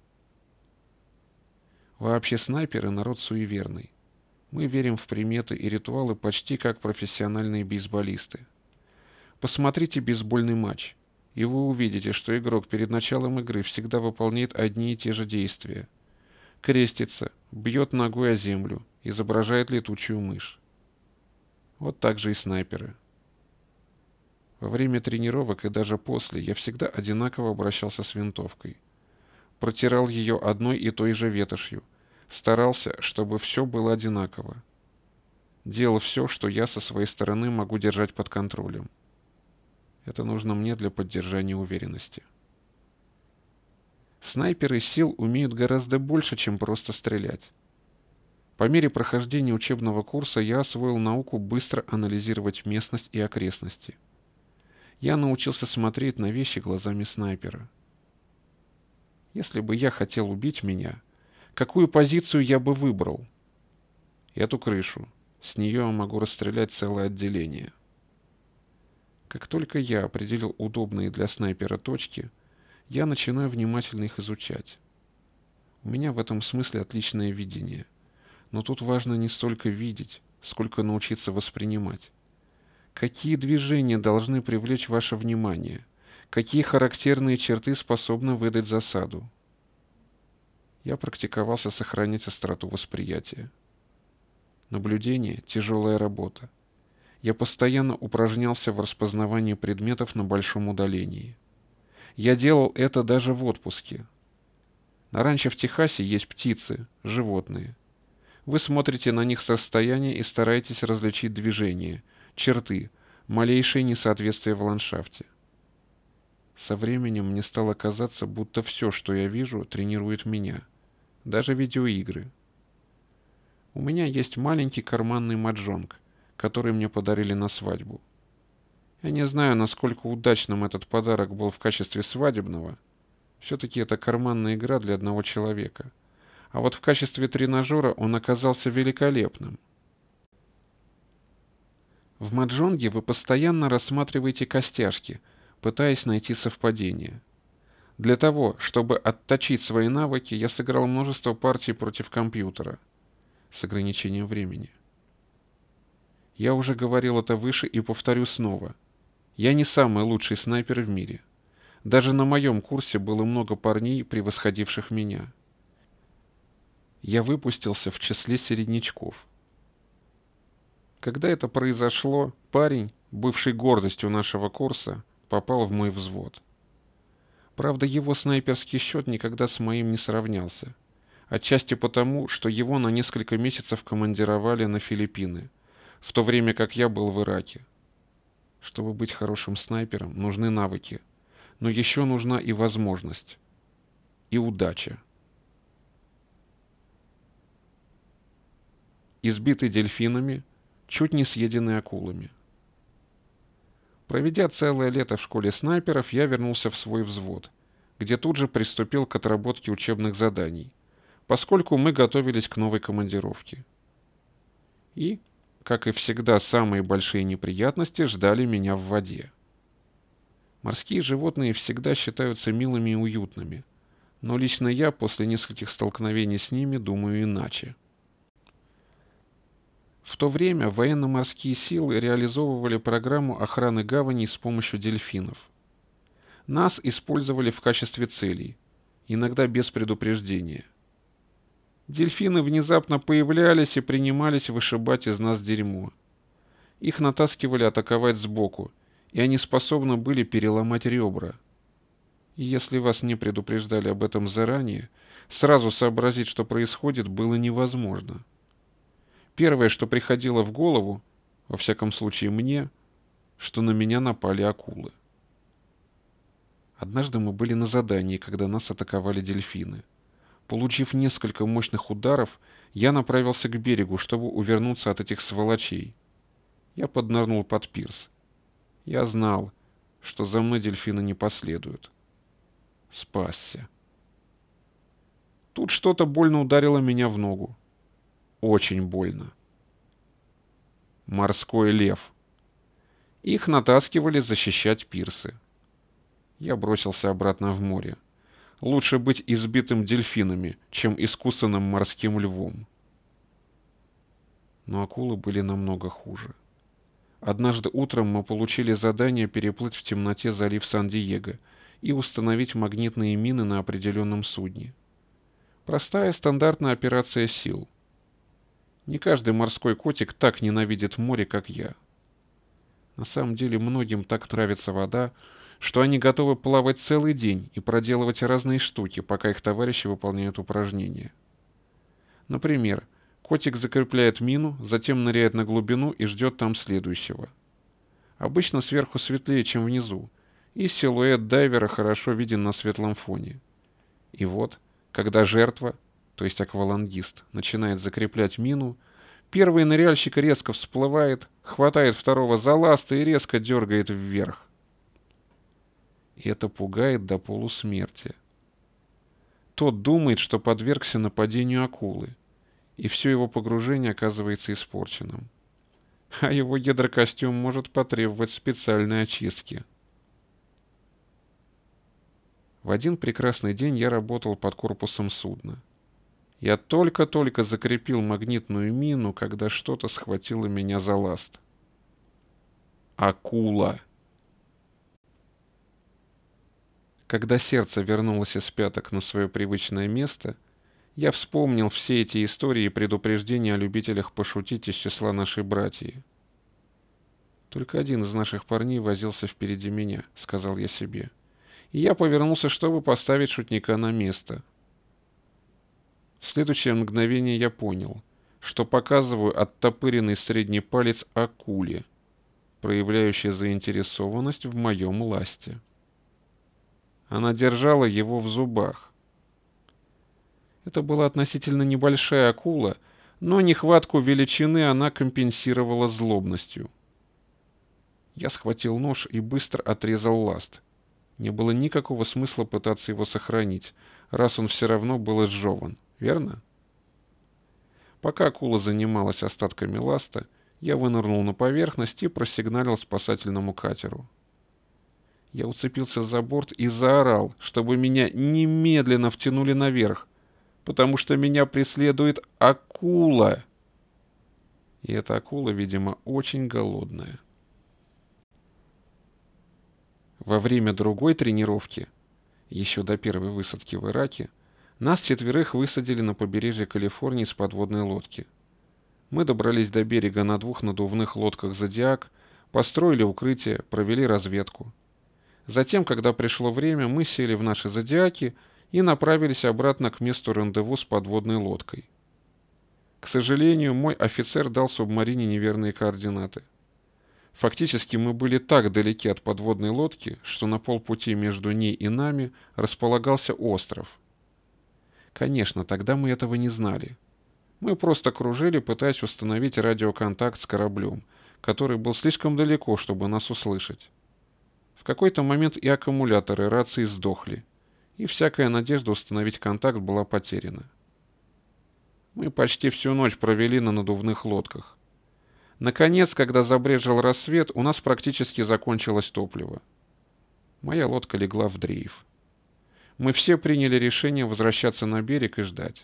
Вообще снайперы — народ суеверный. Мы верим в приметы и ритуалы почти как профессиональные бейсболисты. Посмотрите бейсбольный матч, и вы увидите, что игрок перед началом игры всегда выполняет одни и те же действия. Крестится, бьет ногой о землю, изображает летучую мышь. Вот так же и снайперы. Во время тренировок и даже после я всегда одинаково обращался с винтовкой. Протирал ее одной и той же ветошью. Старался, чтобы все было одинаково. Делал все, что я со своей стороны могу держать под контролем. Это нужно мне для поддержания уверенности. Снайперы сил умеют гораздо больше, чем просто стрелять. По мере прохождения учебного курса я освоил науку быстро анализировать местность и окрестности. Я научился смотреть на вещи глазами снайпера. Если бы я хотел убить меня, какую позицию я бы выбрал? Эту крышу. С нее я могу расстрелять целое отделение. Как только я определил удобные для снайпера точки, я начинаю внимательно их изучать. У меня в этом смысле отличное видение. Но тут важно не столько видеть, сколько научиться воспринимать. Какие движения должны привлечь ваше внимание? Какие характерные черты способны выдать засаду? Я практиковался сохранять остроту восприятия. Наблюдение — тяжелая работа. Я постоянно упражнялся в распознавании предметов на большом удалении. Я делал это даже в отпуске. На ранчо в Техасе есть птицы, животные. Вы смотрите на них с расстояния и стараетесь различить движения, черты, малейшее несоответствие в ландшафте. Со временем мне стало казаться, будто все, что я вижу, тренирует меня, даже видеоигры. У меня есть маленький карманный маджонг, который мне подарили на свадьбу. Я не знаю, насколько удачным этот подарок был в качестве свадебного. Все-таки это карманная игра для одного человека. А вот в качестве тренажера он оказался великолепным. В маджонге вы постоянно рассматриваете костяшки, пытаясь найти совпадения. Для того, чтобы отточить свои навыки, я сыграл множество партий против компьютера с ограничением времени. Я уже говорил это выше и повторю снова. Я не самый лучший снайпер в мире. Даже на моем курсе было много парней, превосходивших меня. Я выпустился в числе середнячков. Когда это произошло, парень, бывший гордостью нашего курса, попал в мой взвод. Правда, его снайперский счет никогда с моим не сравнялся. Отчасти потому, что его на несколько месяцев командировали на Филиппины, в то время как я был в Ираке. Чтобы быть хорошим снайпером, нужны навыки, но еще нужна и возможность, и удача. Избитый дельфинами, чуть не съеденный акулами. Проведя целое лето в школе снайперов, я вернулся в свой взвод, где тут же приступил к отработке учебных заданий, поскольку мы готовились к новой командировке. И, как и всегда, самые большие неприятности ждали меня в воде. Морские животные всегда считаются милыми и уютными, но лично я после нескольких столкновений с ними думаю иначе. В то время военно-морские силы реализовывали программу охраны гаваней с помощью дельфинов. Нас использовали в качестве целей, иногда без предупреждения. Дельфины внезапно появлялись и принимались вышибать из нас дерьмо. Их натаскивали атаковать сбоку, и они способны были переломать ребра. И если вас не предупреждали об этом заранее, сразу сообразить, что происходит, было невозможно. Первое, что приходило в голову, во всяком случае мне, что на меня напали акулы. Однажды мы были на задании, когда нас атаковали дельфины. Получив несколько мощных ударов, я направился к берегу, чтобы увернуться от этих сволочей. Я поднырнул под пирс. Я знал, что за мной дельфины не последуют. Спасся. Тут что-то больно ударило меня в ногу. Очень больно. Морской лев. Их натаскивали защищать пирсы. Я бросился обратно в море. Лучше быть избитым дельфинами, чем искусанным морским львом. Но акулы были намного хуже. Однажды утром мы получили задание переплыть в темноте залив Сан-Диего и установить магнитные мины на определенном судне. Простая стандартная операция сил. Не каждый морской котик так ненавидит море, как я. На самом деле многим так нравится вода, что они готовы плавать целый день и проделывать разные штуки, пока их товарищи выполняют упражнения. Например, котик закрепляет мину, затем ныряет на глубину и ждет там следующего. Обычно сверху светлее, чем внизу, и силуэт дайвера хорошо виден на светлом фоне. И вот, когда жертва, то есть аквалангист, начинает закреплять мину, первый ныряльщик резко всплывает, хватает второго за ласты и резко дергает вверх. И это пугает до полусмерти. Тот думает, что подвергся нападению акулы, и все его погружение оказывается испорченным. А его гидрокостюм может потребовать специальной очистки. В один прекрасный день я работал под корпусом судна. Я только-только закрепил магнитную мину, когда что-то схватило меня за ласт. Акула! Когда сердце вернулось из пяток на свое привычное место, я вспомнил все эти истории и предупреждения о любителях пошутить из числа нашей братьи. «Только один из наших парней возился впереди меня», — сказал я себе. И я повернулся, чтобы поставить шутника на место. В следующее мгновение я понял, что показываю оттопыренный средний палец акуле. проявляющая заинтересованность в моем ласте. Она держала его в зубах. Это была относительно небольшая акула, но нехватку величины она компенсировала злобностью. Я схватил нож и быстро отрезал ласт. Не было никакого смысла пытаться его сохранить, раз он все равно был изжеван, верно? Пока акула занималась остатками ласта, я вынырнул на поверхность и просигналил спасательному катеру. Я уцепился за борт и заорал, чтобы меня немедленно втянули наверх, потому что меня преследует акула. И эта акула, видимо, очень голодная. Во время другой тренировки, еще до первой высадки в Ираке, нас четверых высадили на побережье Калифорнии с подводной лодки. Мы добрались до берега на двух надувных лодках «Зодиак», построили укрытие, провели разведку. Затем, когда пришло время, мы сели в наши «Зодиаки» и направились обратно к месту рандеву с подводной лодкой. К сожалению, мой офицер дал субмарине неверные координаты. Фактически мы были так далеки от подводной лодки, что на полпути между ней и нами располагался остров. Конечно, тогда мы этого не знали. Мы просто кружили, пытаясь установить радиоконтакт с кораблем, который был слишком далеко, чтобы нас услышать. В какой-то момент и аккумуляторы рации сдохли, и всякая надежда установить контакт была потеряна. Мы почти всю ночь провели на надувных лодках. Наконец, когда забрезжил рассвет, у нас практически закончилось топливо. Моя лодка легла в дрейф. Мы все приняли решение возвращаться на берег и ждать.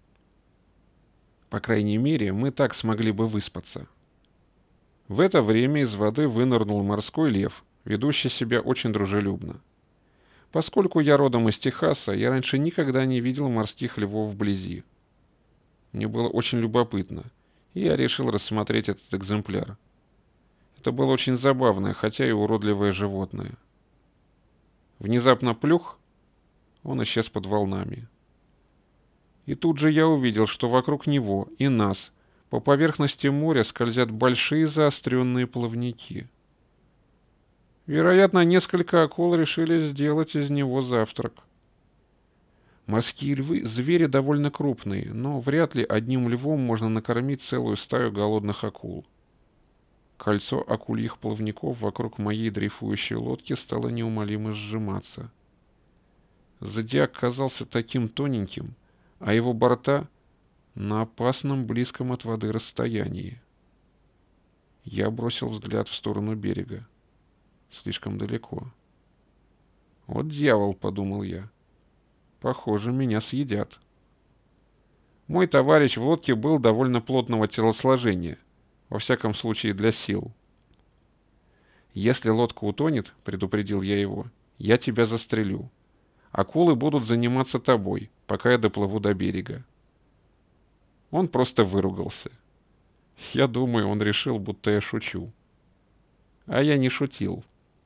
По крайней мере, мы так смогли бы выспаться. В это время из воды вынырнул морской лев, ведущий себя очень дружелюбно. Поскольку я родом из Техаса, я раньше никогда не видел морских львов вблизи. Мне было очень любопытно, и я решил рассмотреть этот экземпляр. Это было очень забавное, хотя и уродливое животное. Внезапно плюх, он исчез под волнами. И тут же я увидел, что вокруг него и нас по поверхности моря скользят большие заостренные плавники. Вероятно, несколько акул решили сделать из него завтрак. Морские львы — звери довольно крупные, но вряд ли одним львом можно накормить целую стаю голодных акул. Кольцо акульих плавников вокруг моей дрейфующей лодки стало неумолимо сжиматься. Зодиак казался таким тоненьким, а его борта — на опасном близком от воды расстоянии. Я бросил взгляд в сторону берега. Слишком далеко. «Вот дьявол», — подумал я. «Похоже, меня съедят». Мой товарищ в лодке был довольно плотного телосложения, во всяком случае для сил. «Если лодка утонет, — предупредил я его, — я тебя застрелю. Акулы будут заниматься тобой, пока я доплыву до берега». Он просто выругался. Я думаю, он решил, будто я шучу. А я не шутил.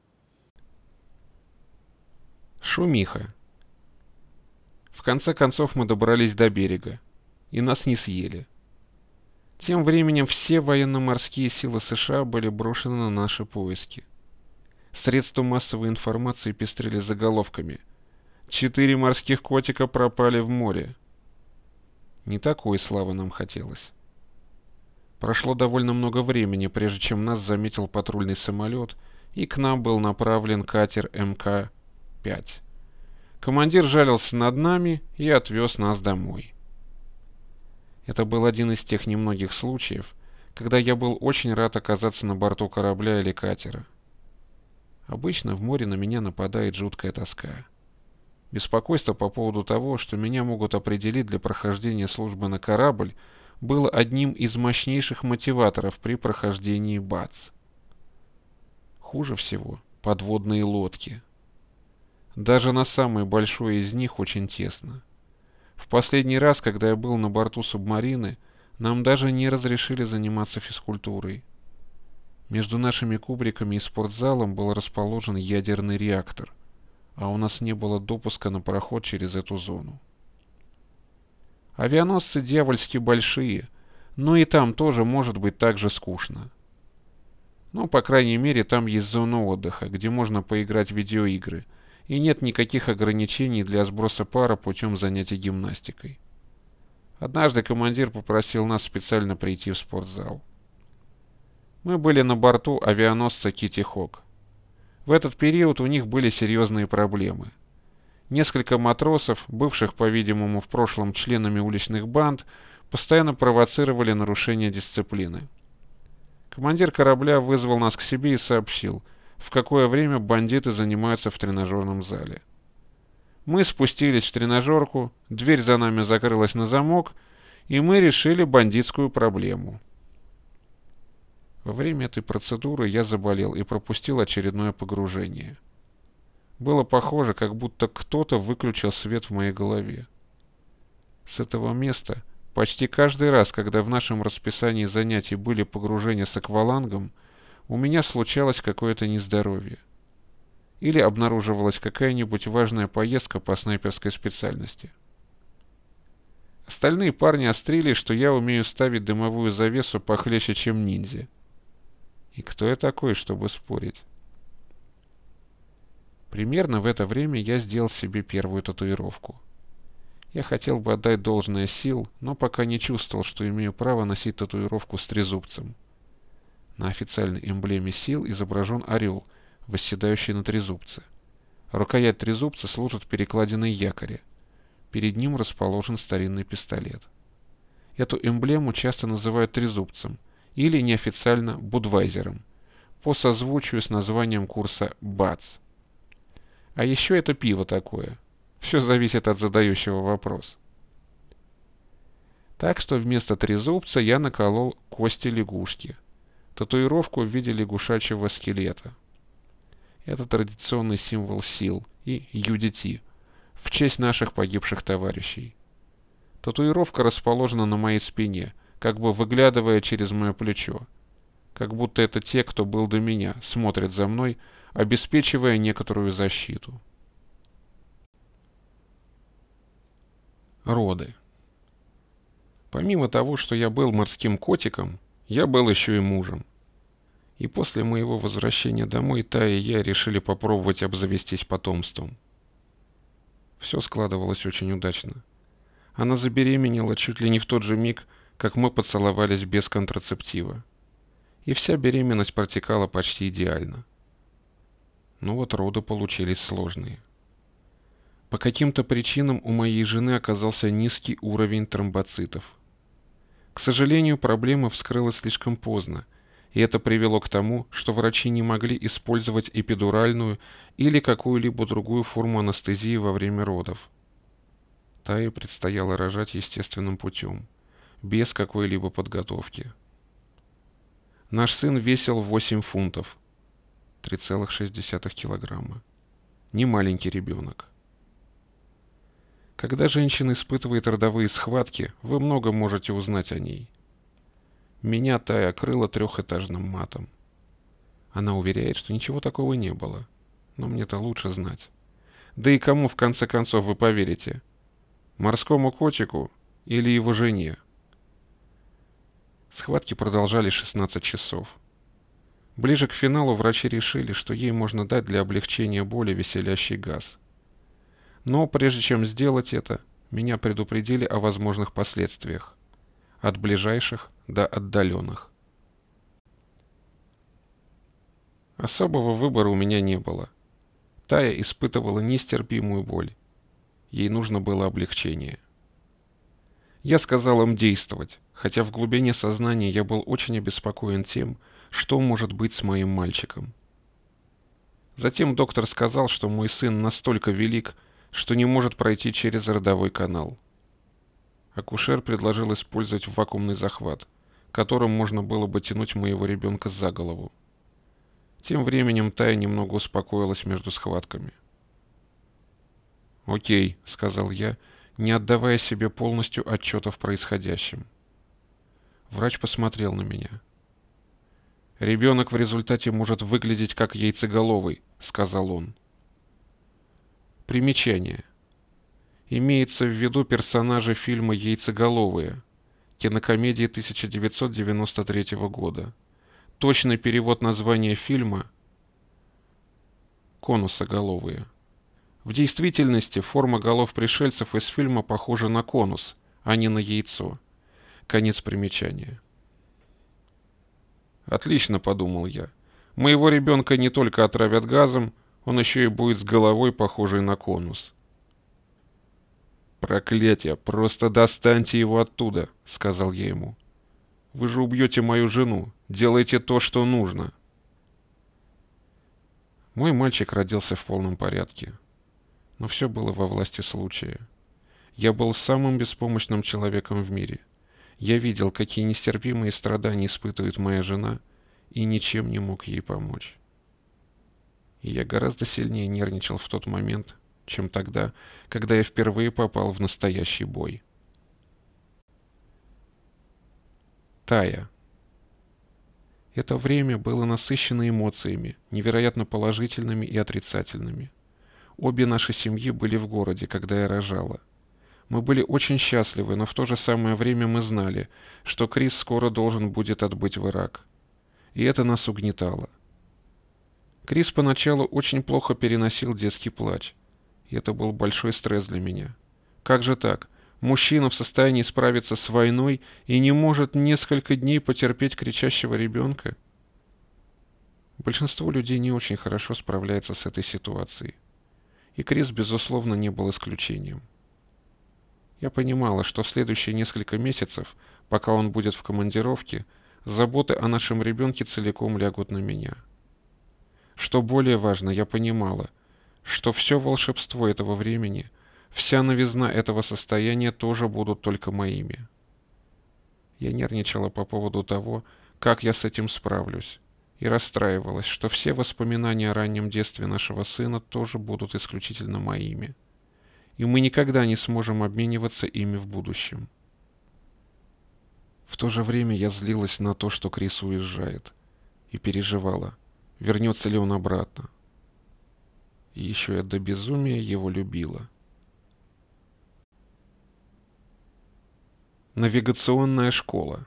Шумиха. В конце концов мы добрались до берега, и нас не съели. Тем временем все военно-морские силы США были брошены на наши поиски. Средства массовой информации пестрели заголовками: «Четыре морских котика пропали в море». Не такой славы нам хотелось. Прошло довольно много времени, прежде чем нас заметил патрульный самолет, и к нам был направлен катер эм ка пять. Командир жалился над нами и отвез нас домой. Это был один из тех немногих случаев, когда я был очень рад оказаться на борту корабля или катера. Обычно в море на меня нападает жуткая тоска. Беспокойство по поводу того, что меня могут определить для прохождения службы на корабль, было одним из мощнейших мотиваторов при прохождении БАЦ. Хуже всего подводные лодки. Даже на самой большой из них очень тесно. В последний раз, когда я был на борту субмарины, нам даже не разрешили заниматься физкультурой. Между нашими кубриками и спортзалом был расположен ядерный реактор, а у нас не было допуска на проход через эту зону. Авианосцы дьявольски большие, но и там тоже может быть так же скучно. Но, по крайней мере, там есть зона отдыха, где можно поиграть в видеоигры, и нет никаких ограничений для сброса пара путем занятий гимнастикой. Однажды командир попросил нас специально прийти в спортзал. Мы были на борту авианосца Китти Хок. В этот период у них были серьезные проблемы. Несколько матросов, бывших, по-видимому, в прошлом членами уличных банд, постоянно провоцировали нарушение дисциплины. Командир корабля вызвал нас к себе и сообщил, в какое время бандиты занимаются в тренажерном зале. Мы спустились в тренажерку, дверь за нами закрылась на замок, и мы решили бандитскую проблему. Во время этой процедуры я заболел и пропустил очередное погружение. Было похоже, как будто кто-то выключил свет в моей голове. С этого места почти каждый раз, когда в нашем расписании занятий были погружения с аквалангом, у меня случалось какое-то нездоровье. Или обнаруживалась какая-нибудь важная поездка по снайперской специальности. Остальные парни острили, что я умею ставить дымовую завесу похлеще, чем ниндзя. И кто я такой, чтобы спорить? Примерно в это время я сделал себе первую татуировку. Я хотел бы отдать должное сил, но пока не чувствовал, что имею право носить татуировку с трезубцем. На официальной эмблеме сил изображен орел, восседающий на трезубце. Рукоять трезубца служит перекладиной якоря. Перед ним расположен старинный пистолет. Эту эмблему часто называют трезубцем или неофициально будвайзером, по созвучию с названием курса БАЦ. А еще это пиво такое. Все зависит от задающего вопрос. Так что вместо трезубца я наколол кости лягушки, татуировку в виде лягушачьего скелета. Это традиционный символ сил и ю ди ти в честь наших погибших товарищей. Татуировка расположена на моей спине, как бы выглядывая через мое плечо. Как будто это те, кто был до меня, смотрят за мной, обеспечивая некоторую защиту. Роды. Помимо того, что я был морским котиком, я был еще и мужем. И после моего возвращения домой Тая и я решили попробовать обзавестись потомством. Все складывалось очень удачно. Она забеременела чуть ли не в тот же миг, как мы поцеловались без контрацептива. И вся беременность протекала почти идеально. Но вот роды получились сложные. По каким-то причинам у моей жены оказался низкий уровень тромбоцитов. К сожалению, проблема вскрылась слишком поздно, и это привело к тому, что врачи не могли использовать эпидуральную или какую-либо другую форму анестезии во время родов. Тае предстояло рожать естественным путем, без какой-либо подготовки. Наш сын весил восемь фунтов, три целых шесть десятых килограмма. Не маленький ребенок. Когда женщина испытывает родовые схватки, вы много можете узнать о ней. Меня Тая окрыла трехэтажным матом. Она уверяет, что ничего такого не было, но мне-то лучше знать. Да и кому, в конце концов, вы поверите? Морскому котику или его жене? Схватки продолжались шестнадцать часов. Ближе к финалу врачи решили, что ей можно дать для облегчения боли веселящий газ. Но прежде чем сделать это, меня предупредили о возможных последствиях. От ближайших до отдаленных. Особого выбора у меня не было. Тая испытывала нестерпимую боль. Ей нужно было облегчение. Я сказал им действовать, хотя в глубине сознания я был очень обеспокоен тем, что может быть с моим мальчиком. Затем доктор сказал, что мой сын настолько велик, что не может пройти через родовой канал. Акушер предложил использовать вакуумный захват, которым можно было бы тянуть моего ребенка за голову. Тем временем Тая немного успокоилась между схватками. «Окей», — сказал я, не отдавая себе полностью отчета в происходящем. Врач посмотрел на меня. «Ребенок в результате может выглядеть как яйцеголовый», — сказал он. Примечание. Имеется в виду персонажи фильма «Яйцеголовые», кинокомедии тысяча девятьсот девяносто третьего года, Точный перевод названия фильма — «Конусоголовые». В действительности форма голов пришельцев из фильма похожа на конус, а не на яйцо. Конец примечания. «Отлично», — подумал я. «Моего ребенка не только отравят газом, он еще и будет с головой, похожей на конус». «Проклятие! Просто достаньте его оттуда», — сказал я ему. «Вы же убьете мою жену. Делайте то, что нужно». Мой мальчик родился в полном порядке. Но все было во власти случая. Я был самым беспомощным человеком в мире. Я видел, какие нестерпимые страдания испытывает моя жена, и ничем не мог ей помочь. И я гораздо сильнее нервничал в тот момент, чем тогда, когда я впервые попал в настоящий бой. Тая. Это время было насыщено эмоциями, невероятно положительными и отрицательными. Обе наши семьи были в городе, когда я рожала. Мы были очень счастливы, но в то же самое время мы знали, что Крис скоро должен будет отбыть в Ирак. И это нас угнетало. Крис поначалу очень плохо переносил детский плач. И это был большой стресс для меня. Как же так? Мужчина в состоянии справиться с войной и не может несколько дней потерпеть кричащего ребенка? Большинство людей не очень хорошо справляется с этой ситуацией. И Крис, безусловно, не был исключением. Я понимала, что в следующие несколько месяцев, пока он будет в командировке, заботы о нашем ребенке целиком лягут на меня. Что более важно, я понимала, что все волшебство этого времени, вся новизна этого состояния тоже будут только моими. Я нервничала по поводу того, как я с этим справлюсь, и расстраивалась, что все воспоминания о раннем детстве нашего сына тоже будут исключительно моими, и мы никогда не сможем обмениваться ими в будущем. В то же время я злилась на то, что Крис уезжает, и переживала, вернется ли он обратно. И еще я до безумия его любила. Навигационная школа.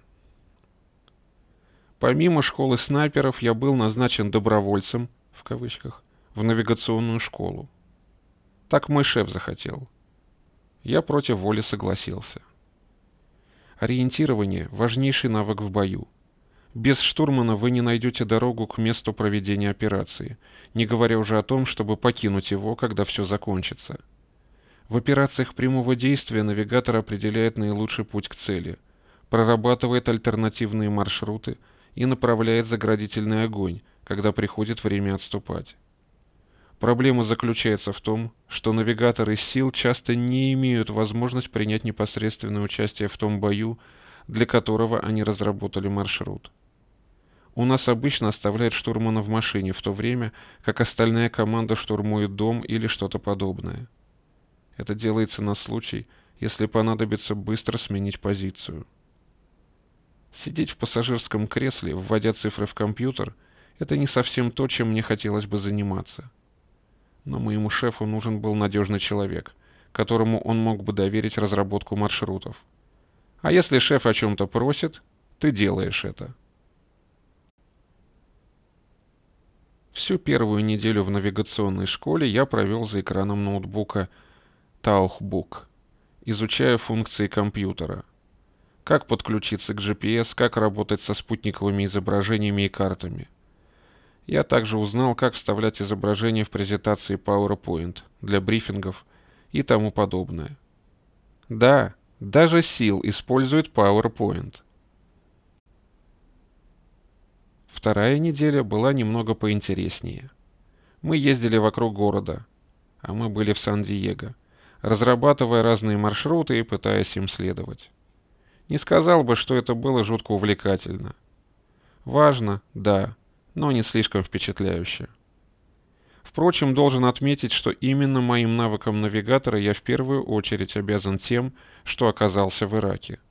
Помимо школы снайперов, я был назначен добровольцем, в кавычках, в навигационную школу. Так мой шеф захотел. Я против воли согласился. Ориентирование – важнейший навык в бою. Без штурмана вы не найдете дорогу к месту проведения операции, не говоря уже о том, чтобы покинуть его, когда все закончится. В операциях прямого действия навигатор определяет наилучший путь к цели, прорабатывает альтернативные маршруты и направляет заградительный огонь, когда приходит время отступать. Проблема заключается в том, что навигаторы сил часто не имеют возможность принять непосредственное участие в том бою, для которого они разработали маршрут. У нас обычно оставляют штурмана в машине, в то время как остальная команда штурмует дом или что-то подобное. Это делается на случай, если понадобится быстро сменить позицию. Сидеть в пассажирском кресле, вводя цифры в компьютер, это не совсем то, чем мне хотелось бы заниматься. Но моему шефу нужен был надежный человек, которому он мог бы доверить разработку маршрутов. А если шеф о чем-то просит, ты делаешь это. Всю первую неделю в навигационной школе я провел за экраном ноутбука Таухбук, изучая функции компьютера. Как подключиться к джи пи эс, как работать со спутниковыми изображениями и картами. Я также узнал, как вставлять изображения в презентации PowerPoint для брифингов и тому подобное. Да, даже сил использует PowerPoint. Вторая неделя была немного поинтереснее. Мы ездили вокруг города, а мы были в Сан-Диего, разрабатывая разные маршруты и пытаясь им следовать. Не сказал бы, что это было жутко увлекательно. Важно, да, но не слишком впечатляюще. Впрочем, должен отметить, что именно моим навыкам навигатора я в первую очередь обязан тем, что оказался в Ираке.